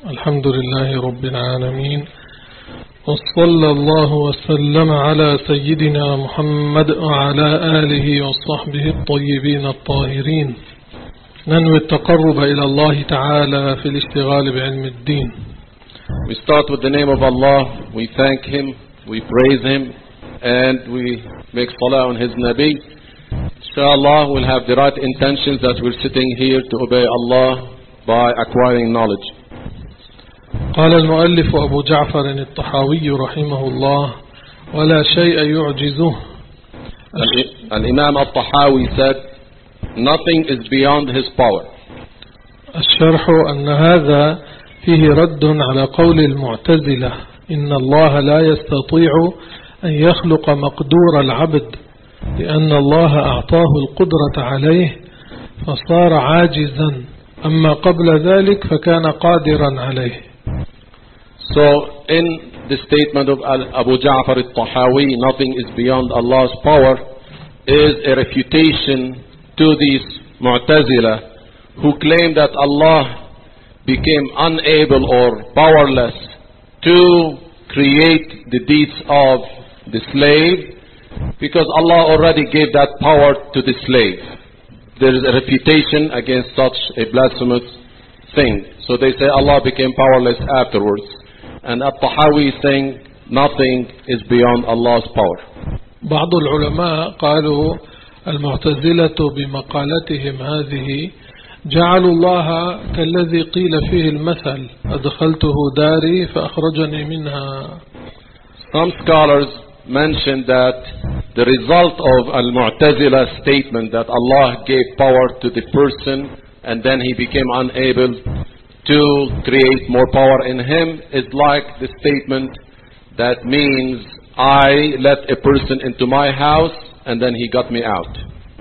الحمد لله رب العالمين، وصلى الله وسلم على سيدنا محمد وعلى آله وصحبه الطيبين الطاهرين. ننوي التقرب إلى الله تعالى في الاشتغال بعلم الدين. We start with the name of Allah. We thank Him, we praise Him, and we make salah on His Nabi. Inshallah, we'll have the right intentions that we're sitting here to obey Allah by acquiring knowledge. قال المؤلف أبو جعفر الطحاوي رحمه الله: ولا شيء يعجزه. Al-Imam al-Tahawi said, nothing is beyond his power. الشرح أن هذا فيه رد على قول المعتزلة إن الله لا يستطيع أن يخلق مقدور العبد لأن الله أعطاه القدرة عليه فصار عاجزا، أما قبل ذلك فكان قادرا عليه. So in the statement of Abu Ja'far al-Tahawi, nothing is beyond Allah's power, is a refutation to these Mu'tazila who claim that Allah became unable or powerless to create the deeds of the slave because Allah already gave that power to the slave. There is a refutation against such a blasphemous thing. So they say Allah became powerless afterwards. And At-Tahawi is saying nothing is beyond Allah's power. بعض العلماء قالوا المعتزلة بمقالتهم هذه جعلوا الله كالذي قيل فيه المثل أدخلته داري فأخرجني منها. Some scholars mentioned that the result of Al-Mu'tazila statement that Allah gave power to the person and then he became unable to create more power in him is like the statement that means I let a person into my house and then he got me out.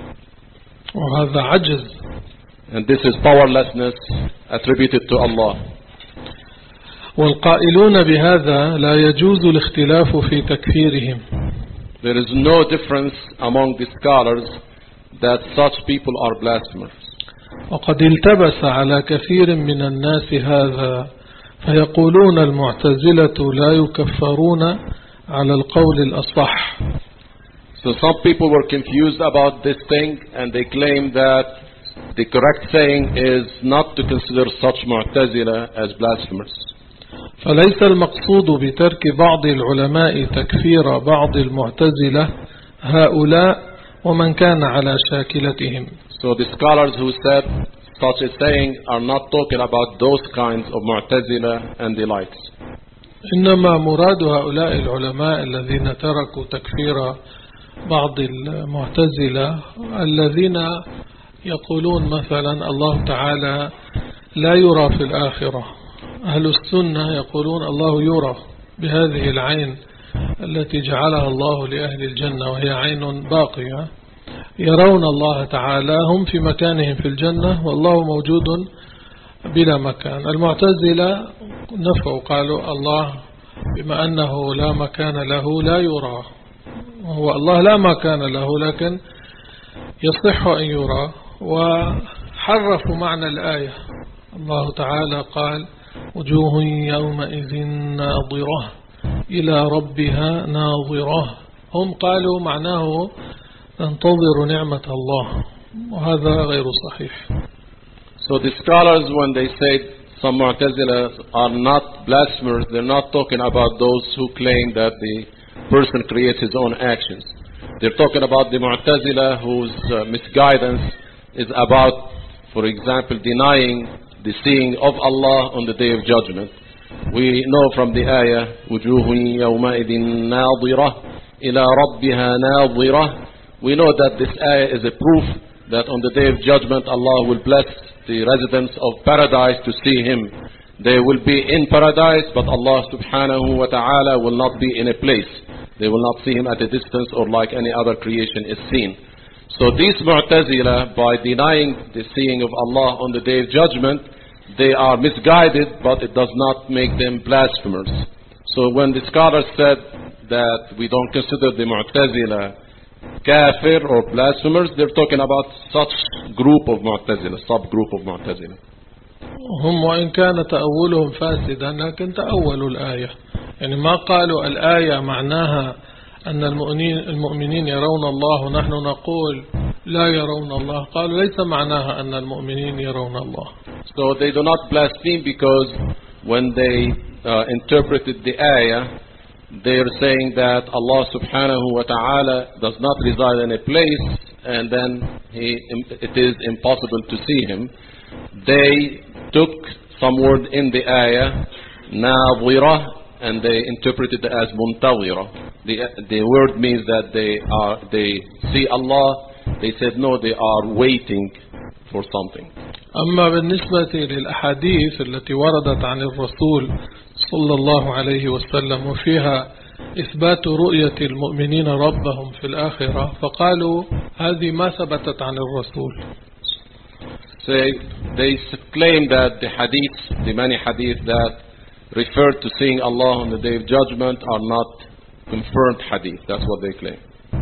وهذا عجز. And this is powerlessness attributed to Allah. والقائلون بهذا لا يجوز الاختلاف في تكفيرهم. There is no difference among the scholars that such people are blasphemers. وقد التبس على كثير من الناس هذا فيقولون المعتزلة لا يكفرون على القول الأصح. So some people were confused about this thing and they claim that the correct saying is not to consider such Mu'tazila as blasphemers. فليس المقصود بترك بعض العلماء تكفير بعض المعتزلة هؤلاء ومن كان على شاكلتهم. So the scholars who said such a saying are not talking about those kinds of Mu'tazila and the likes. إنما مراد هؤلاء العلماء الذين تركوا تكفير بعض المعتزلة الذين يقولون مثلا الله تعالى لا يرى في الآخرة. أهل السنة يقولون الله يرى بهذه العين التي جعلها الله لأهل الجنة وهي عين باقية، يرون الله تعالى، هم في مكانهم في الجنة والله موجود بلا مكان. المعتزلة نفوا قالوا الله بما أنه لا مكان له لا يرى، وهو الله لا مكان له لكن يصح أن يرى، وحرفوا معنى الآية. الله تعالى قال وجوه يومئذ ناظرة إلى ربها ناظرة، هم قالوا معناه ننتظر نعمة الله، وهذا غير صحيح. So the scholars, when they say some Mu'tazila are not blasphemers, they're not talking about those who claim that the person creates his own actions. They're talking about the Mu'tazila whose misguidance is about, for example, denying the seeing of Allah on the Day of Judgment. We know from the ayah, وُجُوهٌ يَوْمَئِذٍ نَاظِرَةٌ إِلَى رَبِّهَا نَاظِرَةٌ. We know that this ayah is a proof that on the Day of Judgment Allah will bless the residents of paradise to see Him. They will be in paradise, but Allah subhanahu wa ta'ala will not be in a place. They will not see Him at a distance or like any other creation is seen. So these Mu'tazila, by denying the seeing of Allah on the Day of Judgment, they are misguided, but it does not make them blasphemers. So when the scholars said that we don't consider the Mu'tazila kafir or blasphemers, they're talking about such group of Mu'tazila, subgroup of Mu'tazila. هم وإن كان تأولهم فاسدا لكن تأولوا الآية، يعني ما قالوا الآية معناها أن المؤمنين يرون الله ونحن نقول لا يرون الله، قالوا ليس معناها أن المؤمنين يرون الله. So they do not blaspheme because when they interpreted the ayah, they are saying that Allah subhanahu wa ta'ala does not reside in a place and then it is impossible to see him. They took some word in the ayah, ناظرة, and they interpreted it as منتظرة. The word means that they see Allah. They said no, they are waiting for something. أما بالنسبة للأحاديث التي وردت عن الرسول صلى الله عليه وسلم وفيها إثبات رؤية المؤمنين ربهم في الآخرة، فقالوا هذه ما ثبتت عن الرسول. They claim that the hadiths, the many hadiths that refer to seeing Allah on the Day of Judgment are not confirmed hadith. That's what they claim.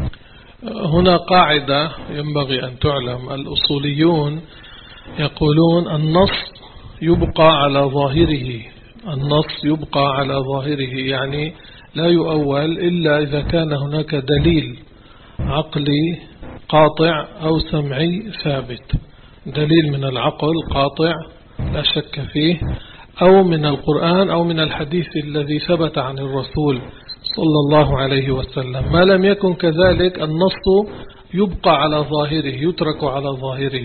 هنا قاعدة ينبغي أن تعلم. الأصوليون يقولون النص يبقى على ظاهره، النص يبقى على ظاهره، يعني لا يؤول إلا إذا كان هناك دليل عقلي قاطع أو سمعي ثابت، دليل من العقل قاطع لا شك فيه، أو من القرآن أو من الحديث الذي ثبت عن الرسول صلى الله عليه وسلم. ما لم يكن كذلك النص يبقى على ظاهره، يترك على ظاهره،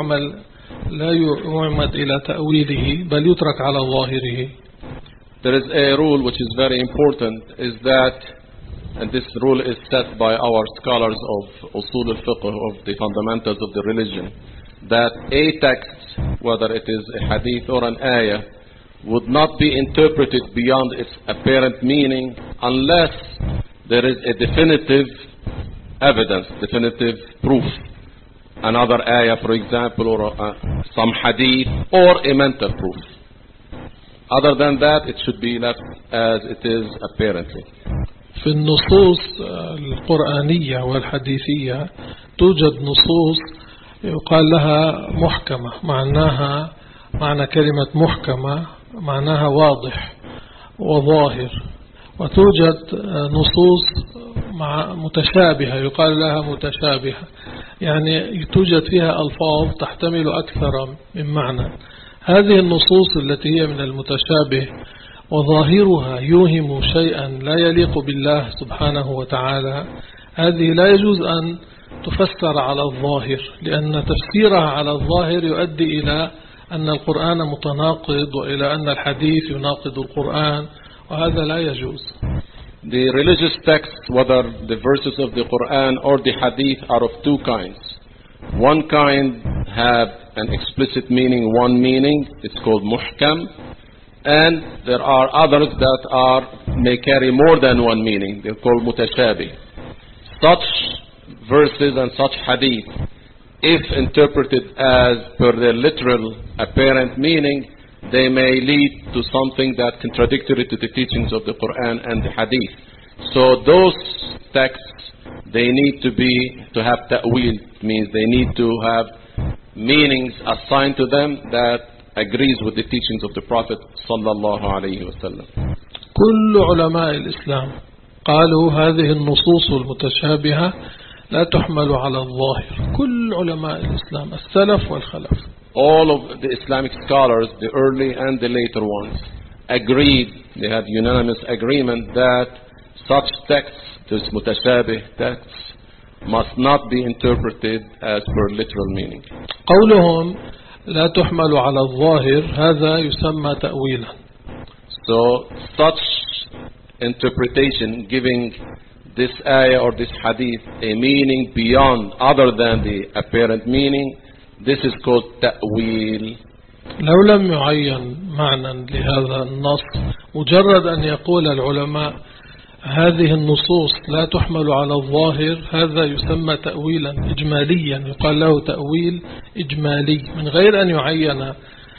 لا يعمد إلى تأويله بل يترك على ظاهره. There is a rule which is very important, is that, and this rule is set by our scholars of usul al-fiqh, of the fundamentals of the religion, that a text, whether it is a hadith or an ayah, would not be interpreted beyond its apparent meaning unless there is a definitive evidence, definitive proof. Another ayah, for example, or some hadith, or a mental proof. Other than that, it should be left as it is apparently. في النصوص القرآنية والحديثية توجد نصوص يقال لها محكمة، معنى كلمة محكمة معناها واضح وظاهر، وتوجد نصوص متشابهة يقال لها متشابهة، يعني توجد فيها ألفاظ تحتمل أكثر من معنى. هذه النصوص التي هي من المتشابه وظاهرها يوهم شيئا لا يليق بالله سبحانه وتعالى، هذه لا يجوز أن تفسر على الظاهر، لأن تفسيرها على الظاهر يؤدي إلى أن القرآن متناقض وإلى أن الحديث يناقض القرآن، وهذا لا يجوز. The religious texts, whether the verses of the Quran or the hadith, are of two kinds. One kind have an explicit meaning, one meaning, it's called muhkam, and there are others that may carry more than one meaning, they're called mutashabih. Such verses and such hadith, if interpreted as per their literal apparent meaning, they may lead to something that contradictory to the teachings of the Quran and the hadith. So those texts, they need to have ta'wil, means they need to have meanings assigned to them that agrees with the teachings of the Prophet sallallahu alayhi wa sallam. كل علماء الإسلام قالوا هذه النصوص المتشابهة لا تحمل على الظاهر. كل علماء الإسلام السلف والخلف. All of the Islamic scholars, the early and the later ones, agreed, they had unanimous agreement that such texts, these mutashabih texts, must not be interpreted as per literal meaning. قولهم لا تحمل على الظاهر هذا يسمى تأويلا. So such interpretation, giving this ayah or this hadith a meaning beyond, other than the apparent meaning, this is called ta'wil. لو لم يعين معنى لهذا النص، مجرد أن يقول العلماء هذه النصوص لا تحمل على الظاهر، هذا يسمى تأويلا إجماليا، يقال له تأويل إجمالي، من غير أن يعين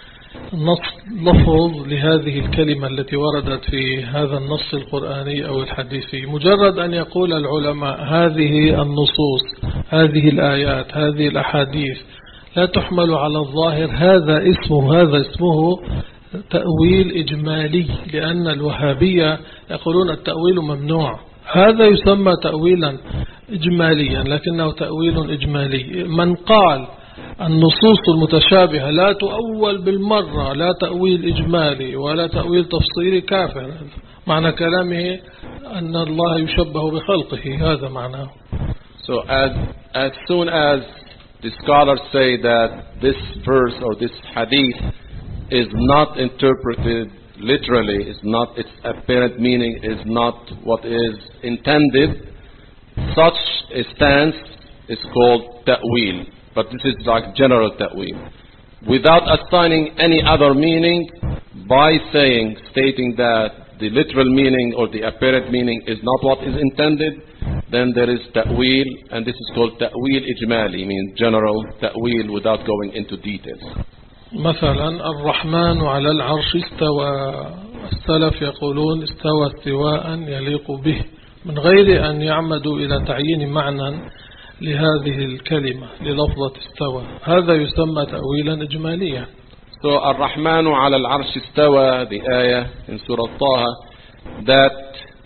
نص لفظ لهذه الكلمة التي وردت في هذا النص القرآني أو الحديثي. مجرد أن يقول العلماء هذه النصوص، هذه الآيات، هذه الأحاديث لا تحمل على الظاهر، هذا اسمه تأويل إجمالي، لأن الوهابية يقولون التأويل ممنوع. هذا يسمى تأويلا إجماليا، لكنه تأويل إجمالي. من قال النصوص المتشابهة لا تؤول بالمرة، لا تأويل إجمالي ولا تأويل تفصيلي، كافر. معنى كلامه أن الله يشبه بخلقه، هذا معناه. So as soon as the scholars say that this verse or this hadith is not interpreted literally, its apparent meaning is not what is intended, such a stance is called ta'wil. But this is like general ta'wil. Without assigning any other meaning, by stating that the literal meaning or the apparent meaning is not what is intended, then there is ta'wil, and this is called ta'wil ijmali, means general ta'wil without going into details. مثلا الرحمن على العرش استوى، السلف يقولون استوى استواء يليق به، من غير أن يعمدوا إلى تعيين معنى لهذه الكلمة للفظة استوى. هذا يسمى تأويلا إجماليا. So الرحمن على العرش استوى, the ayah in Surah Taha, that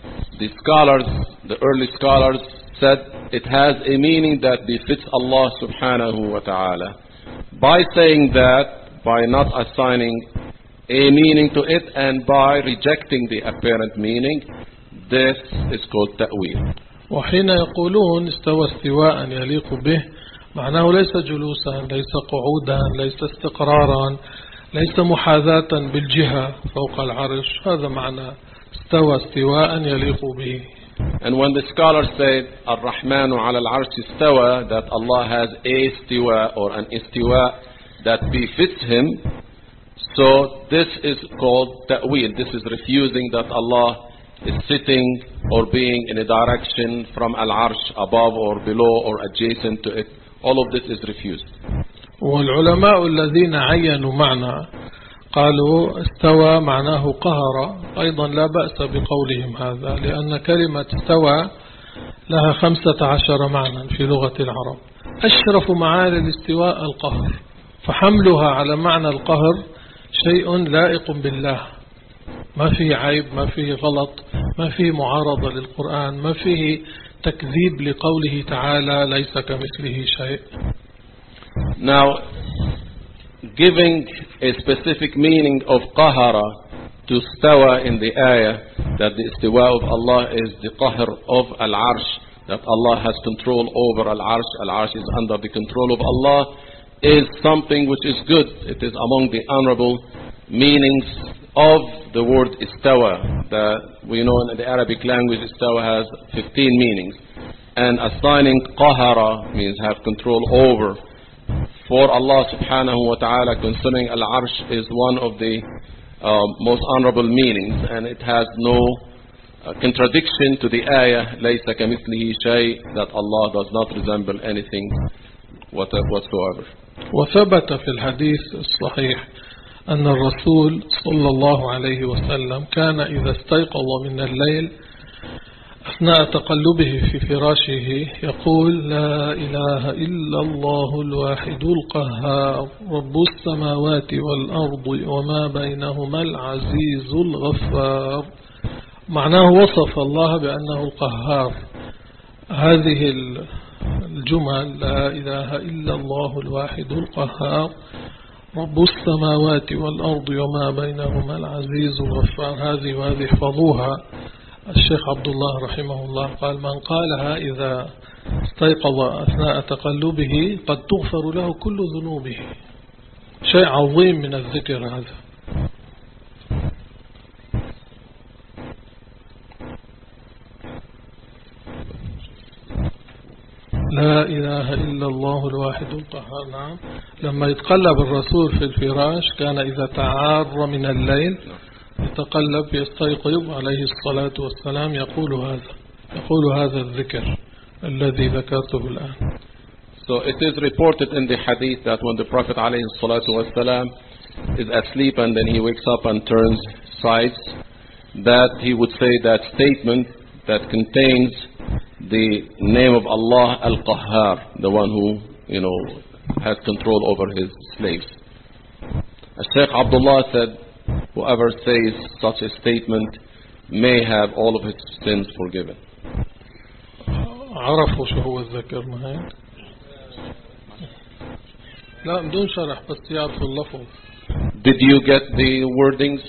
the early scholars said it has a meaning that befits Allah subhanahu wa ta'ala. By saying that, by not assigning a meaning to it, and by rejecting the apparent meaning, this is called ta'wil. وحين يقولون استوى استواء يليق به، معناه ليس جلوسا، ليس قعودا، ليس استقرارا، ليس محاذاة بالجهة فوق العرش. هذا معنى استوى استواء يليق به. And when the scholars say Ar-Rahmanu ala al-Arsh istawa, that Allah has a istiwa or an istiwa that befits him, so this is called ta'wil. This is refusing that Allah is sitting or being in a direction from al-Arsh, above or below or adjacent to it. All of this is refused. والعلماء الذين عينوا معنى قالوا استوى معناه قهر، أيضا لا بأس بقولهم هذا، لأن كلمة استوى لها 15 معنى في لغة العرب. أشرف معاني الاستواء القهر، فحملها على معنى القهر شيء لائق بالله، ما فيه عيب، ما فيه غلط، ما فيه معارضة للقرآن، ما فيه تكذيب لقوله تعالى ليس كمثله شيء. Now, giving a specific meaning of qahara to stawa in the ayah, that the istiwa of Allah is the qahr of al-arsh, that Allah has control over al-arsh, al-arsh is under the control of Allah, is something which is good. It is among the honorable meanings of the word istawa. We know in the Arabic language istawa has 15 meanings, and assigning qahara means have control over. For Allah subhanahu wa ta'ala concerning al-arsh is one of the most honorable meanings, and it has no contradiction to the ayah laysa kamithlihi shay, that Allah does not resemble anything whatsoever. وثبت في الحديث الصحيح أن الرسول صلى الله عليه وسلم كان إذا استيقظ من الليل أثناء تقلبه في فراشه يقول لا إله إلا الله الواحد القهار رب السماوات والأرض وما بينهما العزيز الغفار. معناه وصف الله بأنه القهار. هذه الجمل لا إله إلا الله الواحد القهار رب السماوات والأرض وما بينهما العزيز الغفار، هذه احفظوها. الشيخ عبد الله رحمه الله قال من قالها إذا استيقظ أثناء تقلبه قد تغفر له كل ذنوبه. شيء عظيم من الذكر هذا. لا إله إلا الله الواحد القهار. نعم، لما يتقلب الرسول في الفراش كان إذا تعار من الليل يتقلب يستيقظ عليه الصلاة والسلام يقول هذا الذكر الذي ذكرته الآن. So it is reported in the hadith that when the Prophet عليه الصلاة والسلام is asleep and then he wakes up and turns sides, that he would say that statement that contains the name of Allah Al-Qahhar, the one who has control over his slaves. Sheikh Abdullah said, whoever says such a statement may have all of his sins forgiven. عرفوا شو هو الذكر معي؟ لا بدون شرح بس يعرفوا اللفظ. Did you get the wordings?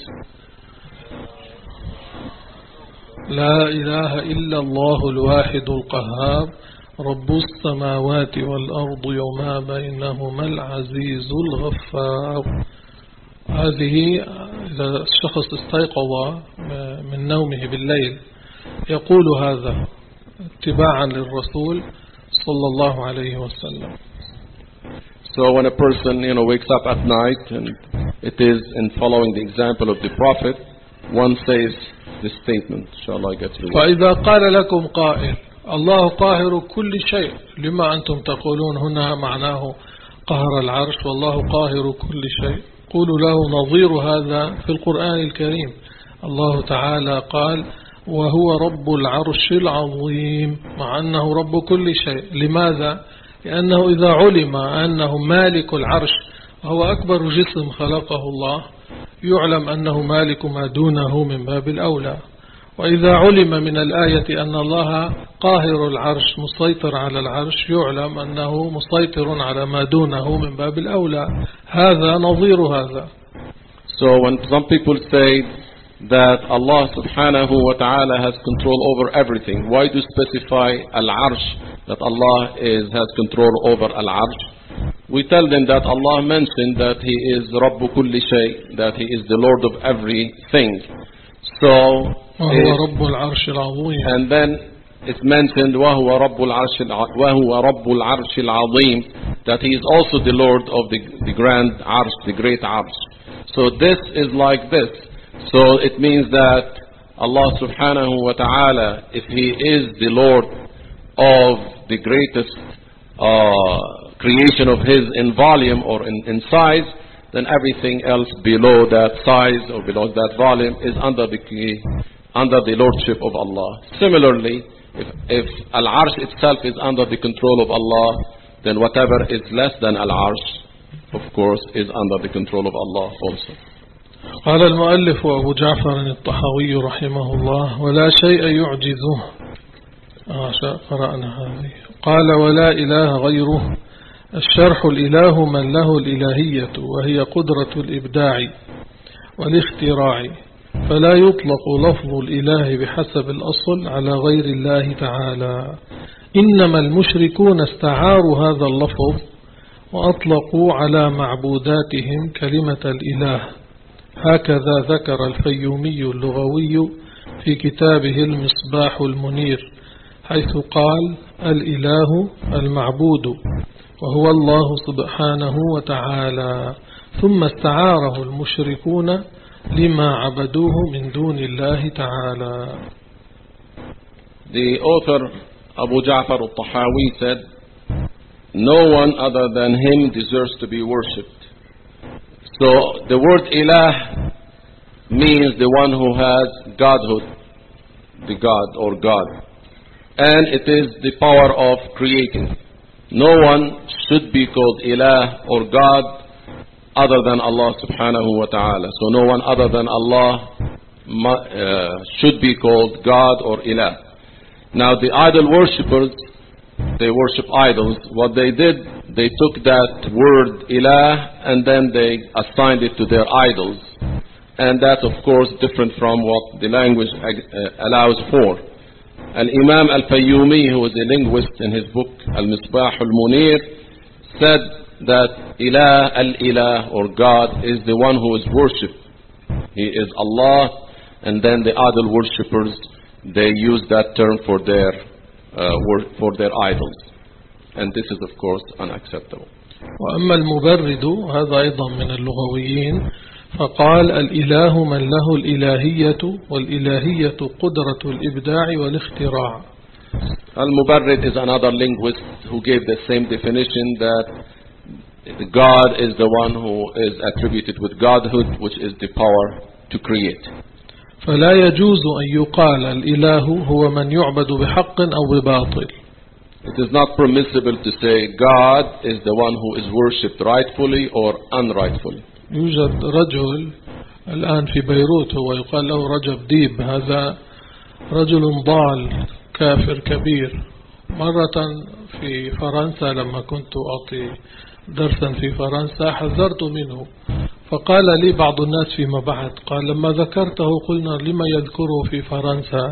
لا إله إلا الله الواحد القهار رب السماوات والأرض وما بينهما العزيز الغفار. هذه إذا الشخص استيقظ من نومه بالليل يقول هذا اتباعا للرسول صلى الله عليه وسلم. So when a person, wakes up at night and it is in following the example of the Prophet, one says this statement. Inshallah, I get to it. فإذا قال لكم قائل الله قاهر كل شيء لما أنتم تقولون هنا معناه قهر العرش والله قاهر كل شيء، قولوا له نظير هذا في القرآن الكريم. الله تعالى قال وهو رب العرش العظيم مع أنه رب كل شيء. لماذا؟ لأنه إذا علم أنه مالك العرش وهو أكبر جسم خلقه الله يعلم أنه مالك ما دونه من باب الأولى. وإذا علم من الآية أن الله قاهر العرش مسيطر على العرش يعلم أنه مسيطر على ما دونه من باب الأولى. هذا نظير هذا. So when some people say that Allah subhanahu wa ta'ala has control over everything, why do specify al-arsh, that Allah has control over al-arsh? We tell them that Allah mentioned that He is Rabbu kulli shay, that He is the Lord of everything. So and then it's mentioned وَهُوَ رَبُّ الْعَرْشِ الْعَظِيمِ, that He is also the Lord of the grand arsh, the great arsh. So this is like this. So it means that Allah subhanahu wa ta'ala, if He is the Lord of the greatest creation of His in volume or in size, then everything else below that size or below that volume is under the lordship of Allah. Similarly, if Al-Arsh itself is under the control of Allah, then whatever is less than Al-Arsh, of course, is under the control of Allah also. قال المؤلف أبو جعفر الطحاوي رحمه الله ولا شيء يعجزه. قرأنا هذه. قال ولا إله غيره. الشرح الإله من له الإلهية وهي قدرة الإبداع والاختراع، فلا يطلق لفظ الإله بحسب الأصل على غير الله تعالى. إنما المشركون استعاروا هذا اللفظ وأطلقوا على معبوداتهم كلمة الإله. هكذا ذكر الفيومي اللغوي في كتابه المصباح المنير حيث قال الإله المعبود وهو الله سبحانه وتعالى، ثم استعاره المشركون لما عبدوه من دون الله تعالى. The author Abu Ja'far al-Tahawi said, no one other than him deserves to be worshipped. So the word ilah means the one who has godhood, the God or God. And it is the power of creating. No one should be called ilah or God other than Allah subhanahu wa ta'ala. So no one other than Allah should be called God or ilah. Now the idol worshippers, they worship idols. What they did, they took that word ilah and then they assigned it to their idols. And that's of course different from what the language allows for. Al-Imam Al-Fayyumi, who is a linguist, in his book Al-Misbah Al-Munir, said that ilah, al-ilah, or God, is the one who is worshipped. He is Allah, and then the idol worshippers, they use that term for their idols. And this is of course unacceptable. وأما المبرد هذا أيضا من اللغويين فقال الإله من له الإلهية والإلهية قدرة الإبداع والاختراع. Al-Mubarrid is another linguist who gave the same definition, that God is the one who is attributed with godhood, which is the power to create. فلا يجوز أن يقال الإله هو من يعبد بحق أو بباطل. It is not permissible to say God is the one who is worshipped rightfully or unrightfully. يوجد رجل الآن في بيروت هو يقال له رجب ديب. هذا رجل ضال كافر كبير. مرة في فرنسا لما كنت أعطي درسا في فرنسا حذرت منه، فقال لي بعض الناس فيما بعد، قال لما ذكرته قلنا لما يذكره في فرنسا،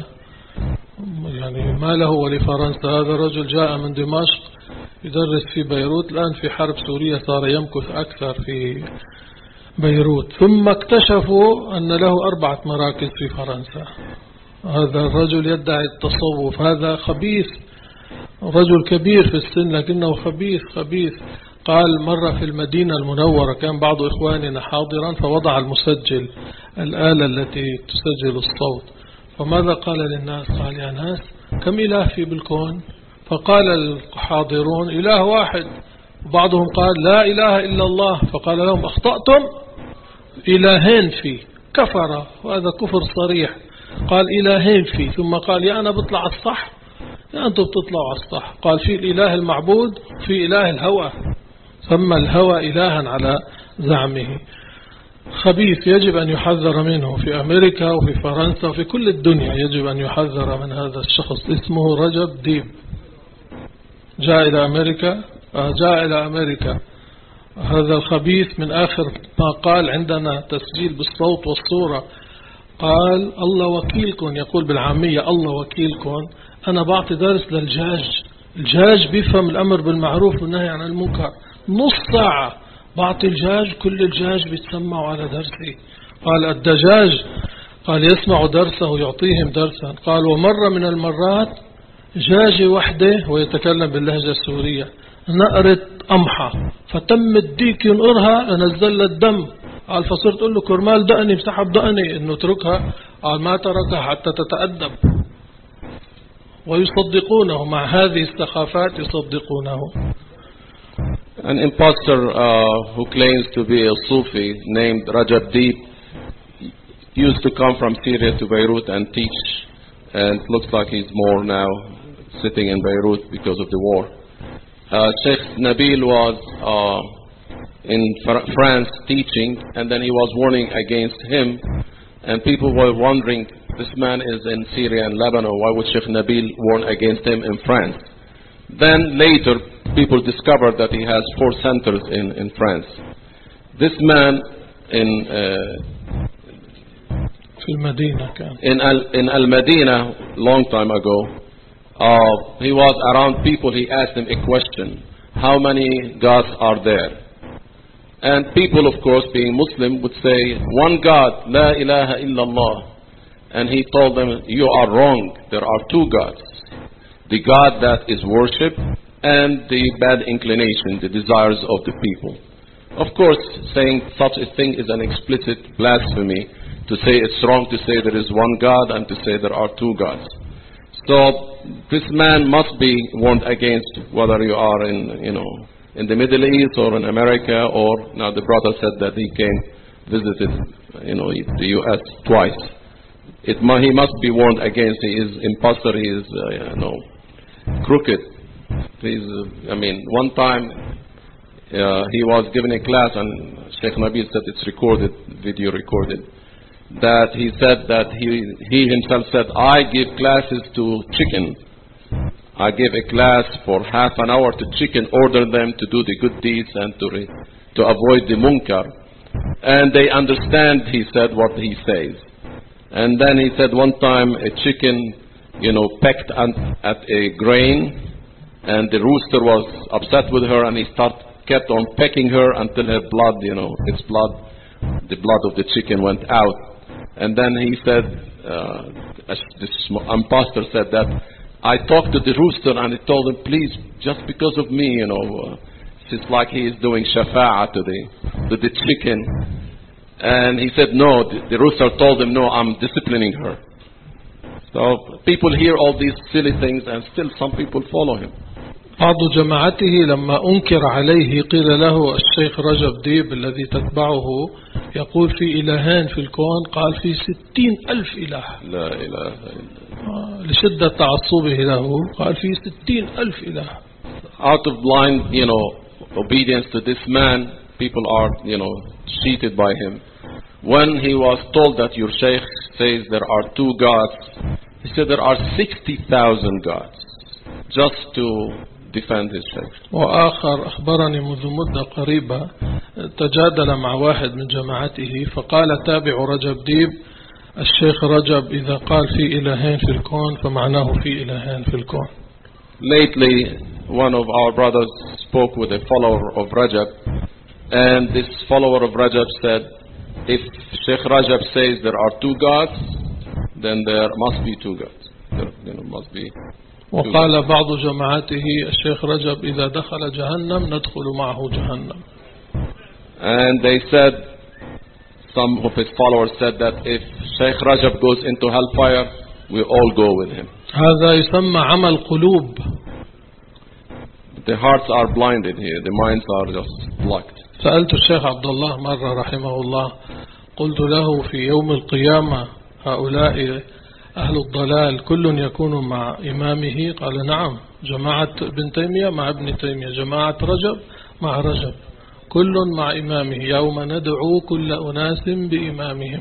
يعني ما له ولفرنسا، هذا الرجل جاء من دمشق يدرس في بيروت، الآن في حرب سوريا صار يمكث أكثر في بيروت، ثم اكتشفوا أن له 4 مراكز في فرنسا. هذا الرجل يدعي التصوف، هذا خبيث، رجل كبير في السن لكنه خبيث. قال مرة في المدينة المنورة كان بعض إخواننا حاضرا فوضع المسجل، الآلة التي تسجل الصوت، فماذا قال للناس؟ قال يا ناس كم إله في بالكون؟ فقال الحاضرون إله واحد، وبعضهم قال لا إله إلا الله، فقال لهم أخطأتم، إلهين في، كفر، وهذا كفر صريح. قال إلهين في، ثم قال يا أنا بطلع الصح يا أنتم بتطلعوا على الصح. قال في الإله المعبود في إله الهوى، سمى الهوى إلها على زعمه. خبيث يجب أن يحذر منه في أمريكا وفي فرنسا وفي كل الدنيا، يجب أن يحذر من هذا الشخص. اسمه رجب ديب. جاء إلى أمريكا هذا الخبيث. من آخر ما قال عندنا تسجيل بالصوت والصورة، قال الله وكيلكم، يقول بالعامية الله وكيلكم، أنا بعطي درس للجاج، الجاج بيفهم الأمر بالمعروف والنهي عن المنكر، نص ساعة بعطي الجاج، كل الجاج بيتسمعوا على درسي. قال الدجاج قال يسمع درسه يعطيهم درسا. قال ومرة من المرات جاجة وحده ويتكلم باللهجة السورية نقرت قمحة، فتم الديك ينقرها نزل الدم. قال فصرت أقول له كرمال دقني بسحب دقني إنه تركها، قال ما تركها حتى تتأدب. ويصدقونه، مع هذه السخافات يصدقونه. An impostor who claims to be a Sufi named Rajab Deep used to come from Syria to Beirut and teach, and it looks like he's more now sitting in Beirut because of the war. Sheikh Nabil was in France teaching, and then he was warning against him, and people were wondering, this man is in Syria and Lebanon, why would Sheikh Nabil warn against him in France? Then later people discovered that he has 4 centers in France. This man in Al-Madinah long time ago, he was around people, he asked them a question, how many gods are there? And people, of course, being Muslim, would say, one God, La ilaha illallah. And he told them, you are wrong, there are 2 gods. The God that is worshipped and the bad inclination, the desires of the people. Of course, saying such a thing is an explicit blasphemy, to say it's wrong to say there is one God and to say there are 2 gods. So this man must be warned against, whether you are in the Middle East or in America, or now the brother said that he came, visited the US twice. He must be warned against. He is impostor, he is crooked. One time he was given a class, and Sheikh Nabil said it's recorded, video recorded, that he said that he himself said, I give classes to chicken. I give a class for half an hour to chicken, order them to do the good deeds and to avoid the munkar. And they understand, he said, what he says. And then he said one time a chicken, pecked at a grain, and the rooster was upset with her, and he kept on pecking her until her blood, the blood of the chicken went out. And then he said, this impostor said that, I talked to the rooster and he told him, please, just because of me, it's like he is doing shafa'ah to the chicken. And he said, no, the rooster told him, no, I'm disciplining her. So people hear all these silly things and still some people follow him. بعض جماعته لما أنكر عليه قيل له الشيخ رجب ديب الذي تتبعه يقول في إلهان في الكون، قال في 60,000 إله. لا إله إلا الله. لشدة تعصبه له قال في 60,000 إله. Out of blind, obedience to this man, people are, cheated by him. When he was told that your sheikh says there are 2 gods, he said there are 60,000 gods, just to defend his sheikh. وآخر أخبرني منذ مدة قريبة تجادل مع واحد من جماعته فقال تابع رجب ديب الشيخ رجب إذا قال في إلهين في الكون فمعناه في إلهين في الكون. Lately, one of our brothers spoke with a follower of Rajab, and this follower of Rajab said, if Sheikh Rajab says there are 2 gods, then there must be 2 gods. There must be. وقال بعض جماعته الشيخ رجب إذا دخل جهنم ندخل معه جهنم. And they said, some of his followers said that if Sheikh Rajab goes into hellfire, we all go with him. هذا يسمى عمل قلوب. The hearts are blinded here, the minds are just blocked. سألت الشيخ عبد الله مرة رحمه الله قلت له في يوم القيامة هؤلاء أهل الضلال كل يكون مع إمامه؟ قال نعم، جماعة ابن تيمية مع ابن تيمية، جماعة رجب مع رجب، كل مع إمامه، يوم ندعو كل أناس بإمامهم.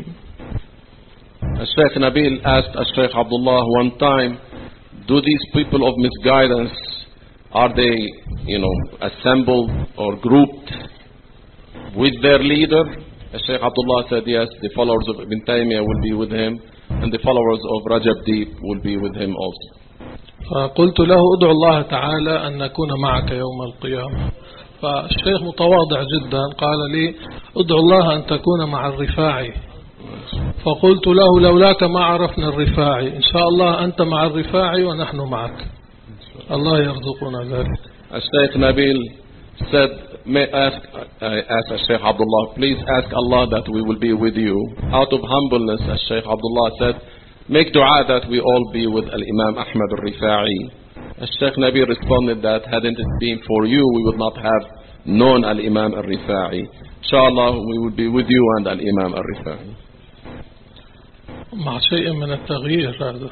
Sheikh Nabil asked Sheikh Abdullah one time, do these people of misguidance, are they, assembled or grouped with their leader? Sheikh Abdullah said yes, the followers of Ibn Taymiyyah will be with him, and the followers of Rajab Deep will be with him also. فقلت له ادعو الله تعالى أن نكون معك يوم القيامة. فالشيخ متواضع جدا قال لي ادعو الله أن تكون مع الرفاعي. فقلت له لولاك ما عرفنا الرفاعي، إن شاء الله أنت مع الرفاعي ونحن معك، الله يرزقنا ذلك. Sheikh Nabil said, I asked Sheikh Abdullah, please ask Allah that we will be with you. Out of humbleness, as Sheikh Abdullah said, make dua that we all be with Al-Imam Ahmad Al-Rifa'i. As Sheikh Nabil responded that hadn't it been for you, we would not have known Al-Imam Al-Rifa'i. Inshallah, we will be with you and Al-Imam Al-Rifa'i. مع شيء من التغيير هذا.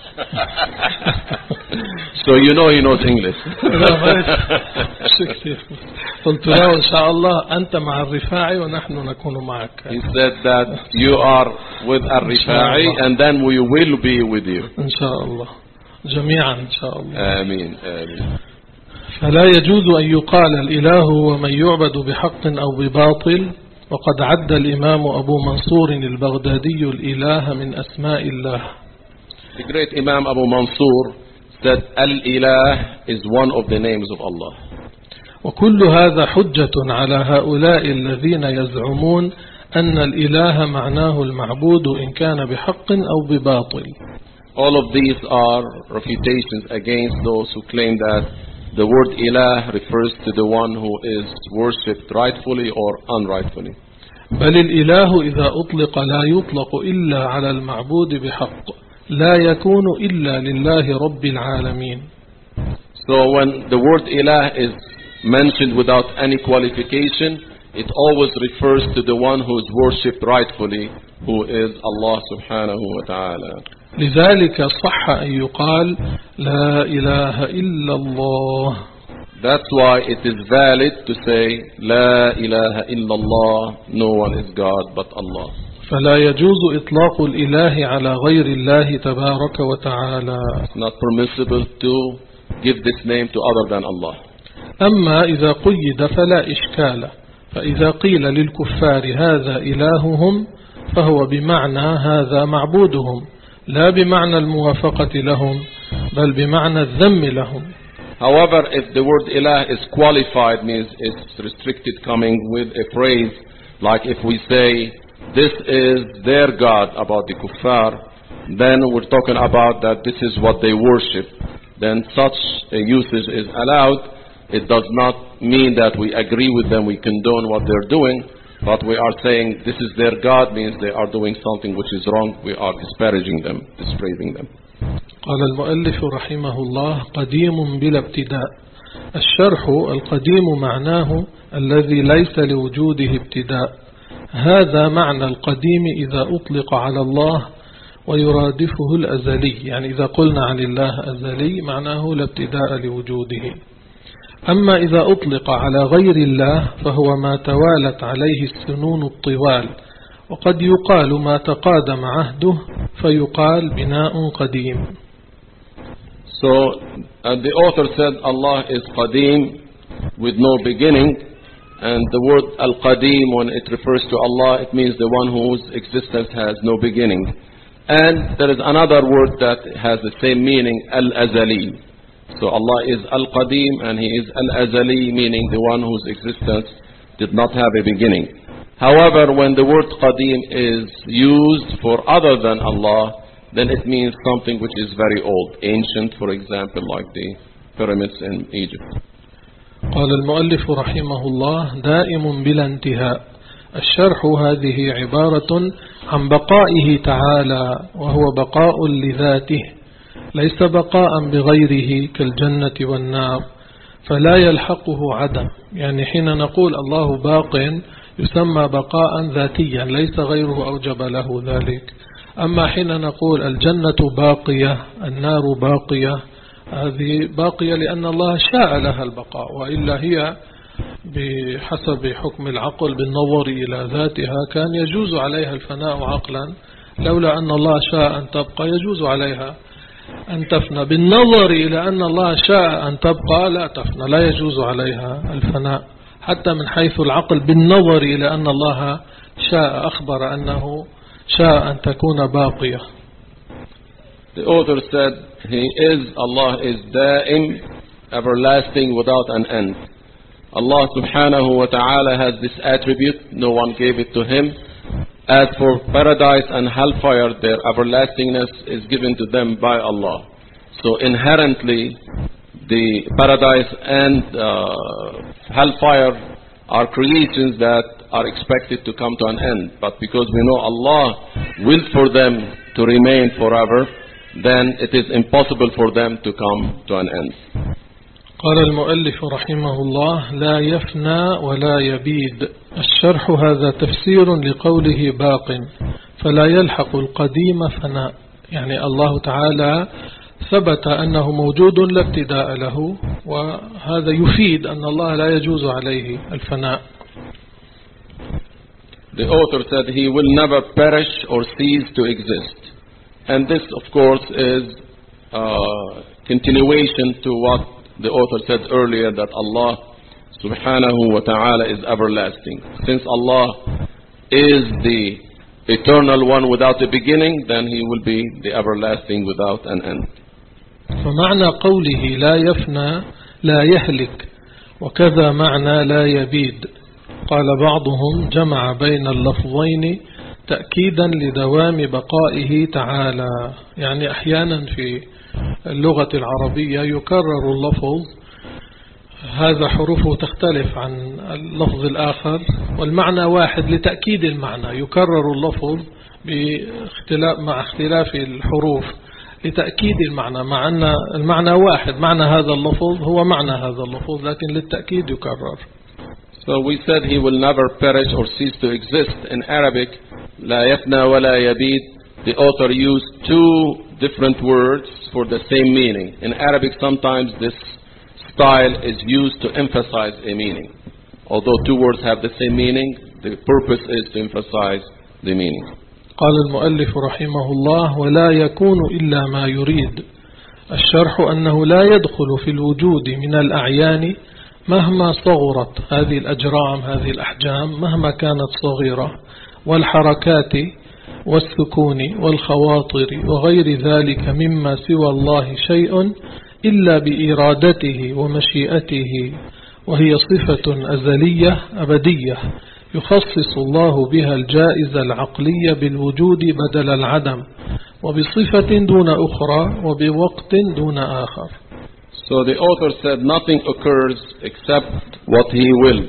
So he knows English. قلت له إن شاء الله أنت مع الرفاعي ونحن نكون معك. He said that you are with Al-Rifa'i and then we will be with you. إن شاء الله جميعا إن شاء الله. آمين آمين. فلا يجوز أن يقال الإله هو من يعبد بحق أو بباطل، وقد عد الإمام أبو منصور البغدادي الإله من أسماء الله. The great Imam Abu Mansur said Al-Ilah is one of the names of Allah. وكل هذا حجة على هؤلاء الذين يزعمون أن الإله معناه المعبود إن كان بحق أو بباطل. All of these are refutations against those who claim that the word Ilah refers to the one who is worshipped rightfully or unrightfully. بل الإله إذا أطلق لا يطلق إلا على المعبود بحق، لا يكون إلا لله رب العالمين. So when the word Ilah is mentioned without any qualification, it always refers to the one who is worshipped rightfully, who is Allah subhanahu wa ta'ala. لذلك صح أن يقال لا إله إلا الله. That's why it is valid to say لا إله إلا الله, no one is God but Allah. فلا يجوز إطلاق الإله على غير الله تبارك وتعالى. It's not permissible to give this name to other than Allah. أما إذا قيد فلا إشكال، فإذا قيل للكفار هذا إلههم فهو بمعنى هذا معبودهم، لا بمعنى الموافقة لهم بل بمعنى الذم لهم. However, if the word ilah is qualified, means it's restricted coming with a phrase, like if we say this is their God about the kuffar, then we're talking about that this is what they worship, then such a usage is allowed. It does not mean that we agree with them, we condone what they're doing, but we are saying this is their God, means they are doing something which is wrong, we are disparaging them, dispraising them. قال المؤلف رحمه الله قديم بلا ابتداء. الشرح القديم معناه الذي ليس لوجوده ابتداء. هذا معنى القديم إذا أطلق على الله، ويرادفه الأزلي، يعني إذا قلنا عن الله أزلي معناه لا ابتداء لوجوده. أما إذا أطلق على غير الله فهو ما توالت عليه السنون الطوال، وقد يقال ما تقادم عهده فيقال بناء قديم. So the author said Allah is Qadim with no beginning, and the word Al-Qadim, when it refers to Allah, it means the one whose existence has no beginning. And there is another word that has the same meaning, Al-Azali. So Allah is Al-Qadim and He is Al-Azali, meaning the one whose existence did not have a beginning. However, when the word Qadim is used for other than Allah, then it means something which is very old, ancient, for example, like the pyramids in Egypt. قال المؤلف رحمه الله: دائم بلا انتهاء. الشرح هذه عبارة عن بقائه تعالى، وهو بقاء لذاته، ليس بقاء بغيره كالجنة والنار، فلا يلحقه عدم. يعني حين نقول الله باق يسمى بقاء ذاتيا، ليس غيره أوجب له ذلك. أما حين نقول الجنة باقية، النار باقية، هذه باقية لأن الله شاء لها البقاء، وإلا هي بحسب حكم العقل بالنظر إلى ذاتها كان يجوز عليها الفناء عقلا، لولا أن الله شاء أن تبقى يجوز عليها أن تفنى. بالنظر إلى أن الله شاء أن تبقى لا تفنى، لا يجوز عليها الفناء حتى من حيث العقل، بالنظر إلى أن الله شاء، أخبر أنه شاء أن تكون باقية. The author said, Allah is Da'im, everlasting without an end. Allah subhanahu wa ta'ala has this attribute, no one gave it to Him. As for paradise and hellfire, their everlastingness is given to them by Allah. So inherently, the paradise and hellfire are creations that are expected to come to an end. But because we know Allah willed for them to remain forever, then it is impossible for them to come to an end. قال المؤلف رحمه الله: لا يفنى ولا يبيد. الشرح هذا تفسير لقوله باق، فلا يلحق القديم فناء، يعني الله تعالى ثبت أنه موجود لا ابتداء له، وهذا يفيد أن الله لا يجوز عليه الفناء. The author said He will never perish or cease to exist. And this, of course, is continuation to what the author said earlier, that Allah subhanahu wa ta'ala is everlasting. Since Allah is the eternal one without a beginning, then He will be the everlasting without an end. فمعنى قوله لا يفنى لا يهلك، وكذا معنى لا يبيد. قال بعضهم جمع بين اللفظين تأكيدا لدوام بقائه تعالى، يعني أحيانا في اللغة العربية يكرر اللفظ، هذا حروفه تختلف عن اللفظ الآخر والمعنى واحد لتأكيد المعنى، يكرر اللفظ مع اختلاف الحروف لتأكيد المعنى، مع أن المعنى واحد، معنى هذا اللفظ هو معنى هذا اللفظ، لكن للتأكيد يكرر. So we said He will never perish or cease to exist. In Arabic, لا يفنى ولا يبيد, the author used two different words for the same meaning. In Arabic, sometimes this style is used to emphasize a meaning. Although two words have the same meaning, the purpose is to emphasize the meaning. قال المؤلف رحمه الله: ولا يكون إلا ما يريد. الشرح أنه لا يدخل في الوجود من الأعيان مهما صغرت هذه الأجرام، هذه الأحجام مهما كانت صغيرة، والحركات والسكون والخواطر وغير ذلك مما سوى الله شيء إلا بإرادته ومشيئته، وهي صفة أزلية أبدية يخصص الله بها الجائزة العقلية بالوجود بدل العدم، وبصفة دون أخرى وبوقت دون آخر. So the author said nothing occurs except what He willed.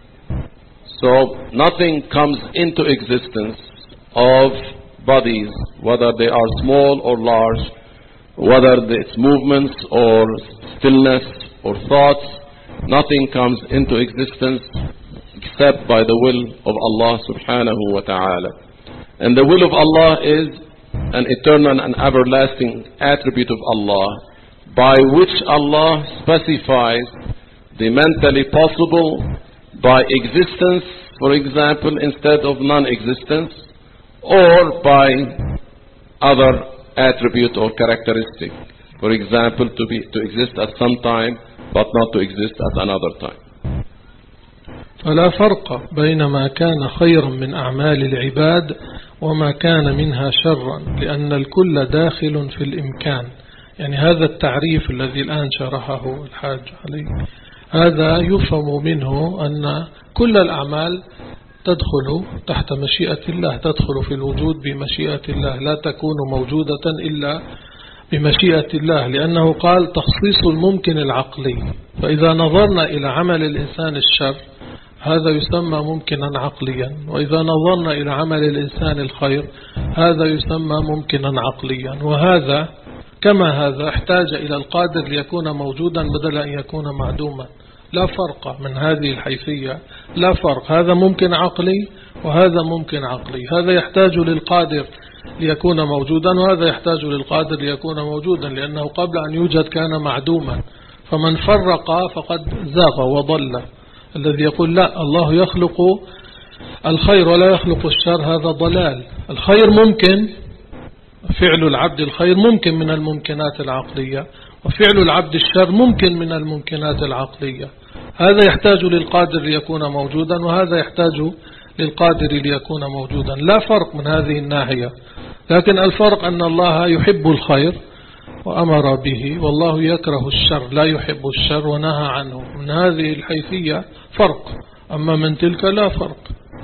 So nothing comes into existence of bodies, whether they are small or large, whether it's movements or stillness or thoughts, nothing comes into existence except by the will of Allah subhanahu wa ta'ala. And the will of Allah is an eternal and everlasting attribute of Allah by which Allah specifies the mentally possible by existence, for example, instead of non-existence, or by other attribute or characteristic. For example, to exist at some time but not to exist at another time. فلا فرق بين ما كان خيرا من أعمال العباد وما كان منها شرا، لأن الكل داخل في الإمكان. يعني هذا التعريف الذي الآن شرحه الحاج علي، هذا يفهم منه أن كل الأعمال تدخل تحت مشيئة الله، تدخل في الوجود بمشيئة الله، لا تكون موجودة إلا بمشيئة الله، لأنه قال تخصيص الممكن العقلي. فإذا نظرنا إلى عمل الإنسان الشر هذا يسمى ممكنا عقليا، وإذا نظرنا إلى عمل الإنسان الخير هذا يسمى ممكنا عقليا. وهذا كما هذا احتاج إلى القادر ليكون موجودا بدل أن يكون معدوما. لا فرق من هذه الحيثية، لا فرق، هذا ممكن عقلي وهذا ممكن عقلي، هذا يحتاج للقادر ليكون موجودا وهذا يحتاج للقادر ليكون موجودا، لأنه قبل أن يوجد كان معدوما. فمن فرق فقد زاغ وضل. الذي يقول لا الله يخلق الخير ولا يخلق الشر هذا ضلال. الخير ممكن، فعل العبد الخير ممكن من الممكنات العقلية، وفعل العبد الشر ممكن من الممكنات العقلية. هذا يحتاج للقادر ليكون موجودا وهذا يحتاج للقادر ليكون موجودا. لا فرق من هذه الناحية، لكن الفرق أن الله يحب الخير وأمر به، والله يكره الشر لا يحب الشر ونهى عنه. من هذه الحيثية فرق، أما من تلك لا فرق.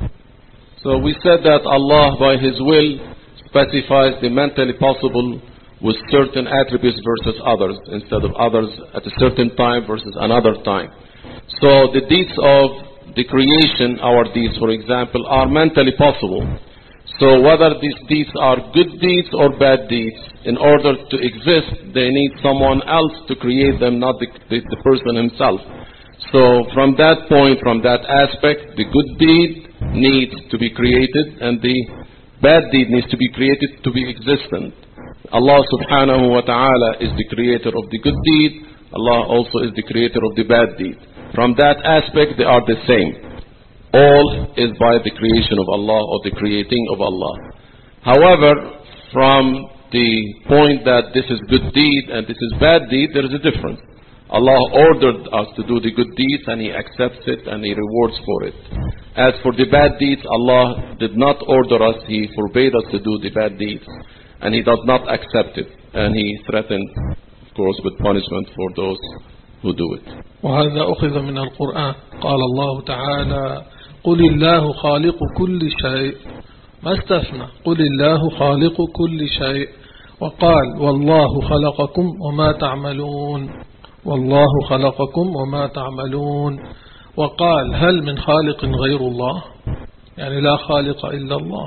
So we said that Allah by His will specifies the mentally possible with certain attributes versus others, instead of others at a certain time versus another time. So the deeds of the creation, our deeds for example, are mentally possible. So whether these deeds are good deeds or bad deeds, in order to exist they need someone else to create them, not the person himself. So from that point, from that aspect, the good deed needs to be created and the bad deed needs to be created to be existent. Allah subhanahu wa ta'ala is the creator of the good deed. Allah also is the creator of the bad deed. From that aspect they are the same. All is by the creation of Allah or the creating of Allah. However, from the point that this is good deed and this is bad deed, there is a difference. Allah ordered us to do the good deeds and He accepts it and He rewards for it. As for the bad deeds, Allah did not order us, He forbade us to do the bad deeds and He does not accept it, and He threatened, of course, with punishment for those who do it. وهذا أخذ من القرآن. قال الله تعالى قل الله خالق كل شيء، ما استثنى، قل الله خالق كل شيء. وقال والله خلقكم وما تعملون، والله خلقكم وما تعملون. وقال هل من خالق غير الله، يعني لا خالق إلا الله.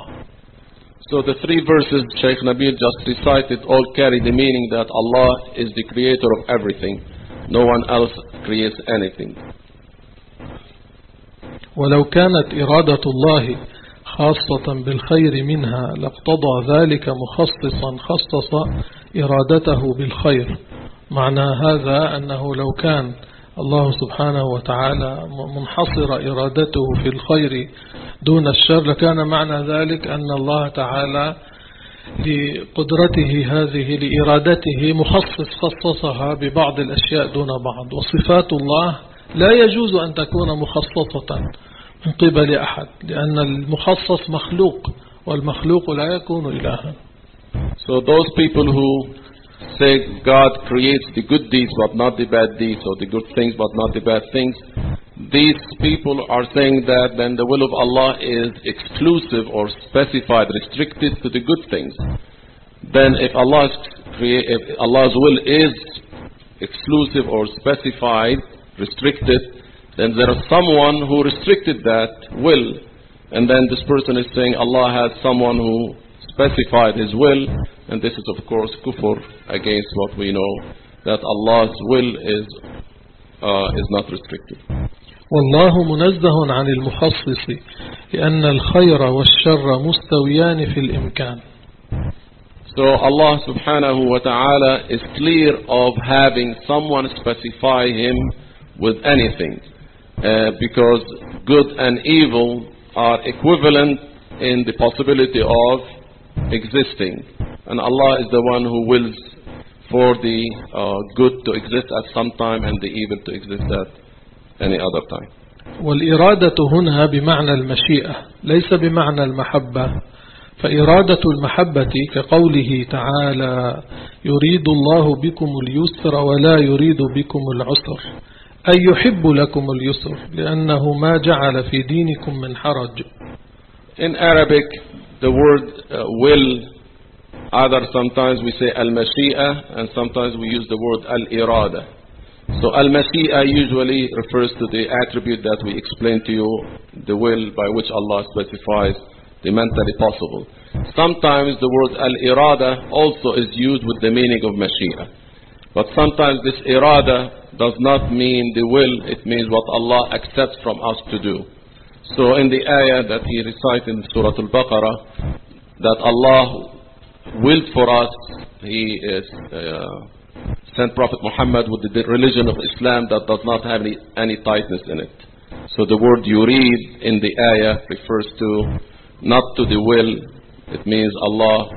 So the three verses Shaykh Nabil just recited all carry the meaning that Allah is the creator of everything. No one else creates anything. ولو كانت إرادة الله خاصة بالخير منها لاقتضى ذلك مخصصا خصص إرادته بالخير. معنى هذا أنه لو كان الله سبحانه وتعالى منحصر إرادته في الخير دون الشر لكان معنى ذلك أن الله تعالى لقدرته هذه لإرادته مخصص خصصها ببعض الأشياء دون بعض. وصفات الله لا يجوز أن تكون مخصصة من قبل أحد، لأن المخصص مخلوق والمخلوق لا يكون إلها. So those people who say God creates the good deeds but not the bad deeds, or the good things but not the bad things, these people are saying that then the will of Allah is exclusive or specified, restricted to the good things. Then if Allah's will is exclusive or specified, restricted, then there is someone who restricted that will, and then this person is saying Allah has someone who specified His will, and this is of course kufr against what we know, that Allah's will is not restricted. والله منزه عن المخصص لأن الخير والشر مستويان في الإمكان. So Allah subhanahu wa ta'ala is clear of having someone specify him with anything. Because good and evil are equivalent in the possibility of existing. And Allah is the one who wills for the good to exist at some time and the evil to exist at any other time. والإرادة هنا بمعنى المشيئة ليس بمعنى المحبة. فإرادة المحبة كقوله تعالى يريد الله بكم اليسر ولا يريد بكم العسر، أي يحب لكم اليسر لأنه ما جعل في دينكم من حرج. In Arabic, the word will, either sometimes we say al-mashi'a and sometimes we use the word al-irada. So al-mashi'a usually refers to the attribute that we explained to you, the will by which Allah specifies the mentally possible. Sometimes the word al-irada also is used with the meaning of mashi'a. But sometimes this irada does not mean the will, it means what Allah accepts from us to do. So in the ayah that he recited in Surah Al-Baqarah, that Allah willed for us, he sent Prophet Muhammad with the religion of Islam that does not have any tightness in it. So the word yurid in the ayah refers to not to the will, it means Allah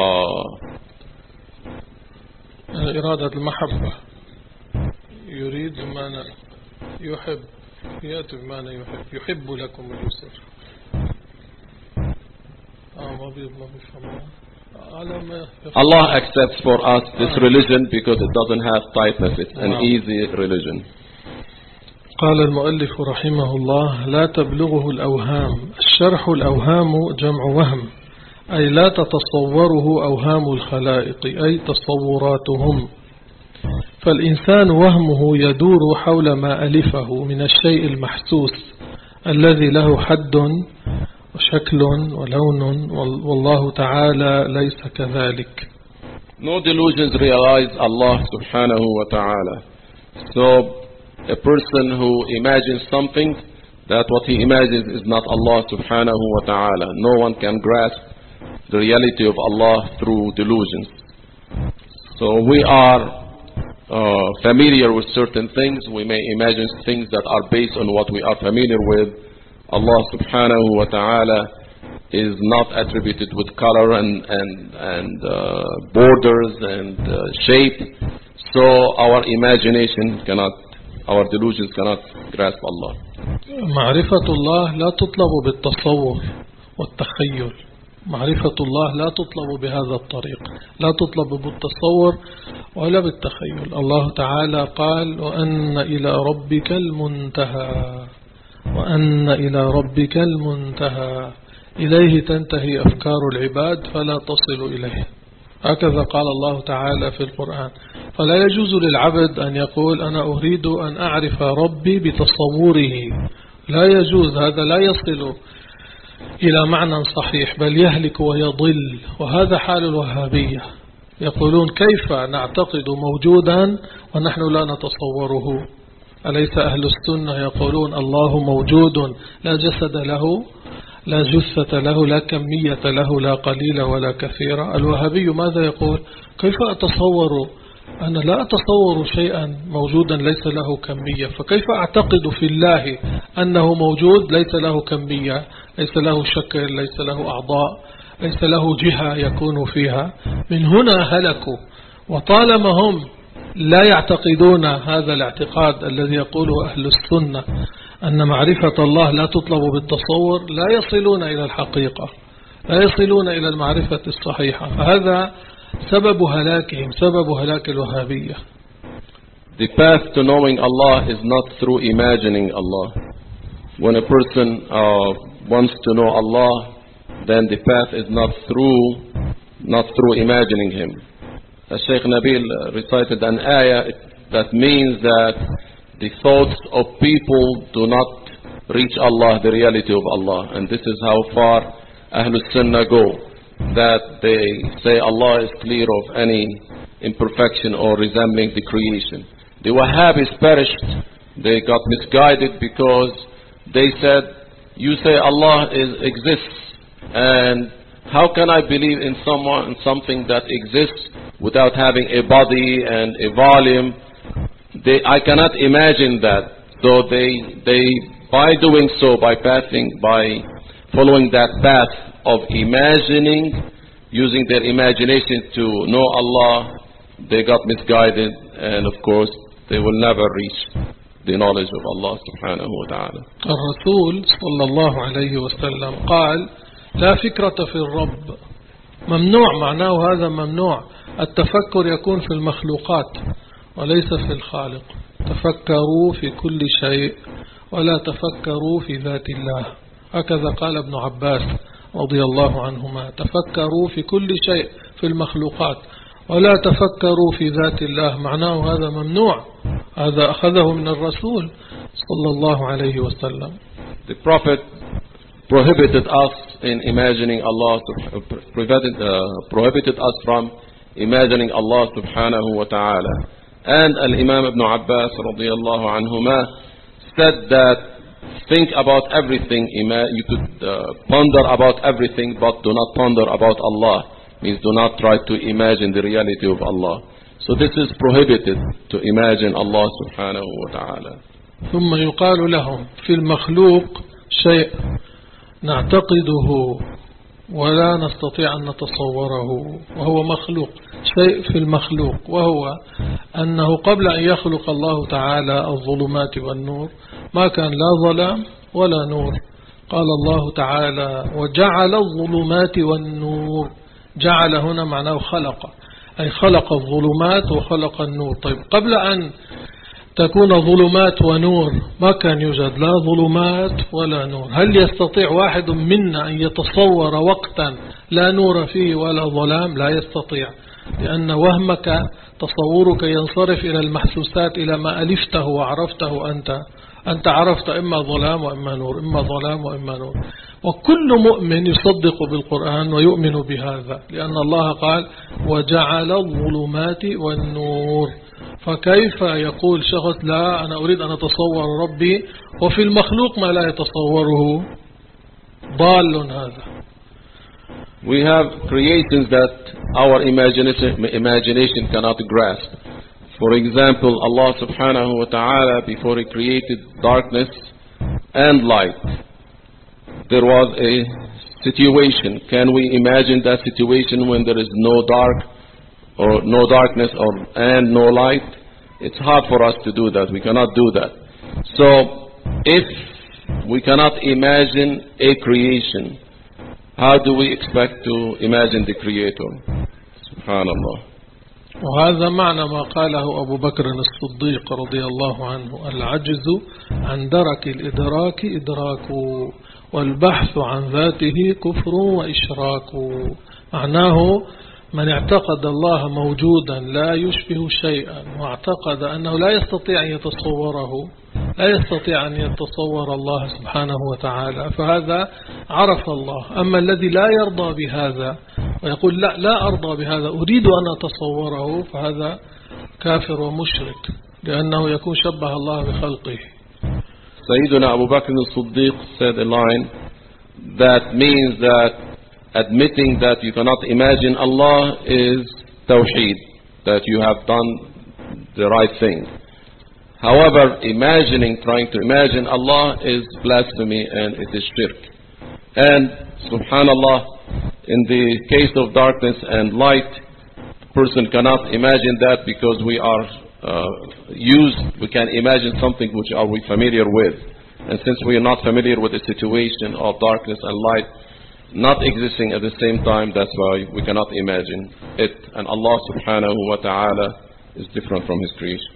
إرادة المحبة يريد بمعنى يحب يأتي بمعنى يحب لكم اليسر. Allah accepts for us this religion because it doesn't have tightness, it's an easy religion. قال المؤلف رحمه الله لا تبلغه الأوهام. الشرح الأوهام جمع وهم، أي لا تتصوره أوهام الخلائق، أي تصوراتهم. فالإنسان وهمه يدور حول ما ألفه من الشيء المحسوس الذي له حد وشكل ولون، والله تعالى ليس كذلك. No delusions realize Allah subhanahu wa ta'ala. So a person who imagines something, that what he imagines is not Allah subhanahu wa ta'ala. No one can grasp the reality of Allah through delusions. So we are familiar with certain things. We may imagine things that are based on what we are familiar with. Allah subhanahu wa ta'ala is not attributed with color and borders and shape. So our imagination cannot, our delusions cannot grasp Allah. معرفة الله لا تطلب بالتصور والتخيل. معرفة الله لا تطلب بهذا الطريق، لا تطلب بالتصور ولا بالتخيل. الله تعالى قال وأن إلى ربك المنتهى، وأن إلى ربك المنتهى، إليه تنتهي أفكار العباد فلا تصل إليه. هكذا قال الله تعالى في القرآن. فلا يجوز للعبد أن يقول أنا أريد أن أعرف ربي بتصوره، لا يجوز، هذا لا يصل إلى معنى صحيح بل يهلك ويضل. وهذا حال الوهابية، يقولون كيف نعتقد موجودا ونحن لا نتصوره. أليس أهل السنة يقولون الله موجود لا جسد له لا جثة له لا كمية له لا قليلة ولا كثيرة؟ الوهابي ماذا يقول؟ كيف أتصور؟ أنا لا أتصور شيئا موجودا ليس له كمية، فكيف أعتقد في الله أنه موجود ليس له كمية، ليس له شكل، ليس له أعضاء، ليس له جهة يكون فيها؟ من هنا هلكوا. وطالما هم لا يعتقدون هذا الاعتقاد الذي يقوله أهل السنة أن معرفة الله لا تطلب بالتصور، لا يصلون إلى الحقيقة، لا يصلون إلى المعرفة الصحيحة. فهذا سبب هلاكهم، سبب هلاك الوهابية. The path to knowing Allah is not through imagining Allah. When a person wants to know Allah, then the path is not through imagining Him. Shaykh Nabil recited an ayah that means that the thoughts of people do not reach Allah, the reality of Allah. And this is how far Ahlul Sunnah go, that they say Allah is clear of any imperfection or resembling the creation. The Wahhabis perished, they got misguided because they said, you say Allah exists and how can I believe in something that exists without having a body and a volume? I cannot imagine that. So they by doing so, by following that path of imagining, using their imagination to know Allah, they got misguided, and of course they will never reach the knowledge of Allah subhanahu wa ta'ala. الرسول صلى الله عليه وسلم قال لا فكرة في الرب. ممنوع، معناه هذا ممنوع. التفكر يكون في المخلوقات وليس في الخالق. تفكروا في كل شيء ولا تفكروا في ذات الله. هكذا قال ابن عباس رضي الله عنهما. تفكروا في كل شيء في المخلوقات ولا تفكروا في ذات الله. معناه هذا ممنوع. هذا أخذه من الرسول صلى الله عليه وسلم. The Prophet prohibited us in imagining Allah, prohibited us from imagining Allah subhanahu wa ta'ala. And Al-Imam Ibn Abbas radiyallahu anhuma said that think about everything, you could ponder about everything, but do not ponder about Allah. Means do not try to imagine the reality of Allah. So this is prohibited, to imagine Allah subhanahu wa ta'ala. ثم يقال لهم في المخلوق شيء نعتقده ولا نستطيع أن نتصوره وهو مخلوق. شيء في المخلوق، وهو أنه قبل أن يخلق الله تعالى الظلمات والنور ما كان لا ظلام ولا نور. قال الله تعالى وجعل الظلمات والنور. جعل هنا معناه خلق، أي خلق الظلمات وخلق النور. طيب قبل أن تكون ظلمات ونور ما كان يوجد لا ظلمات ولا نور. هل يستطيع واحد منا أن يتصور وقتا لا نور فيه ولا ظلام؟ لا يستطيع، لأن وهمك تصورك ينصرف إلى المحسوسات، إلى ما ألفته وعرفته أنت عرفت إما ظلام وإما نور، إما ظلام وإما نور. وكل مؤمن يصدق بالقرآن ويؤمن بهذا، لأن الله قال وجعل الظلمات والنور. فكيف يقول شخص لا أنا أريد أن أتصور ربي وفي المخلوق ما لا يتصوره؟ ضال هذا. We have creations that our imagination cannot grasp. For example, Allah subhanahu wa ta'ala, before He created darkness and light, there was a situation. Can we imagine that situation when there is no dark or no darkness and no light? It's hard for us to do that. We cannot do that. So if we cannot imagine a creation, how do we expect to imagine the Creator? Subhanallah. وهذا معنى ما قاله أبو بكر الصديق رضي الله عنه: العجز عن درك الإدراك إدراك، والبحث عن ذاته كفر وإشراك. معناه من اعتقد الله موجودا لا يشبه شيئا، واعتقد أنه لا يستطيع أن يتصوره، لا يستطيع أن يتصور الله سبحانه وتعالى، فهذا عرف الله. أما الذي لا يرضى بهذا ويقول لا أرضى بهذا، أريد أن أتصوره، فهذا كافر ومشرك، لأنه يكون شبه الله بخلقه. Sayyidina Abu Bakr al-Siddiq said a line that means that admitting that you cannot imagine Allah is tawheed, that you have done the right thing. However, trying to imagine Allah is blasphemy and it is shirk. And subhanallah, in the case of darkness and light, person cannot imagine that because we can imagine something which are we familiar with. And since we are not familiar with the situation of darkness and light not existing at the same time, that's why we cannot imagine it. And Allah subhanahu wa ta'ala is different from His creation.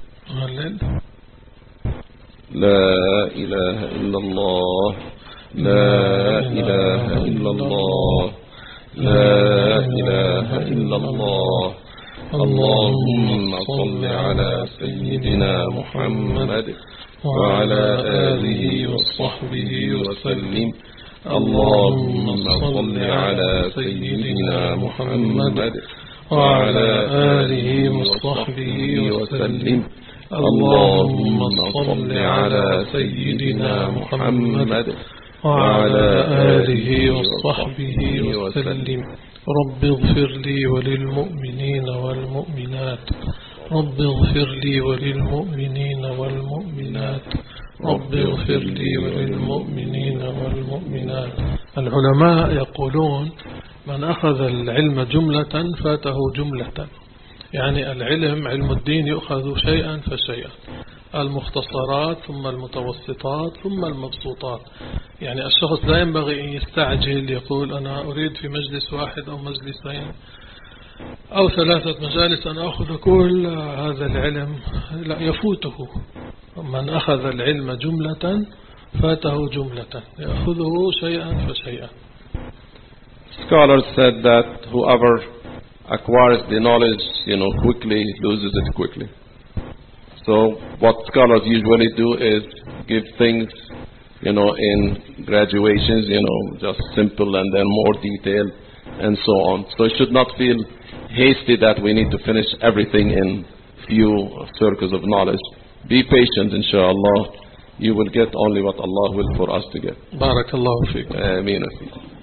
لا إله إلا الله لا إله إلا الله لا إله إلا الله. اللهم صل على سيدنا محمد وعلى آله وصحبه وسلم. اللهم صل على سيدنا محمد وعلى آله وصحبه وسلم. اللهم صل على سيدنا محمد وعلى آله وصحبه وسلم. رب اغفر لي وللمؤمنين والمؤمنات. رب اغفر لي وللمؤمنين والمؤمنات. رب اغفر لي وللمؤمنين والمؤمنات. العلماء يقولون من أخذ العلم جملة فاته جملة، يعني العلم علم الدين يؤخذ شيئا فشيئا، المختصرات ثم المتوسطات ثم المبسوطات. يعني الشخص لا ينبغي أن يستعجل يقول أنا أريد في مجلس واحد أو مجلسين أو 3 مجالس أن أخذ كل هذا العلم، لا، يفوته. من أخذ العلم جملة فاته جملة، يأخذه شيئا فشيئا. Scholars said that whoever acquires the knowledge, quickly loses it quickly. So what scholars usually do is give things, in graduations, just simple and then more detail and so on. So you should not feel hasty that we need to finish everything in few circles of knowledge. Be patient, inshallah. You will get only what Allah will for us to get. Barakallahu feekum. Ameen.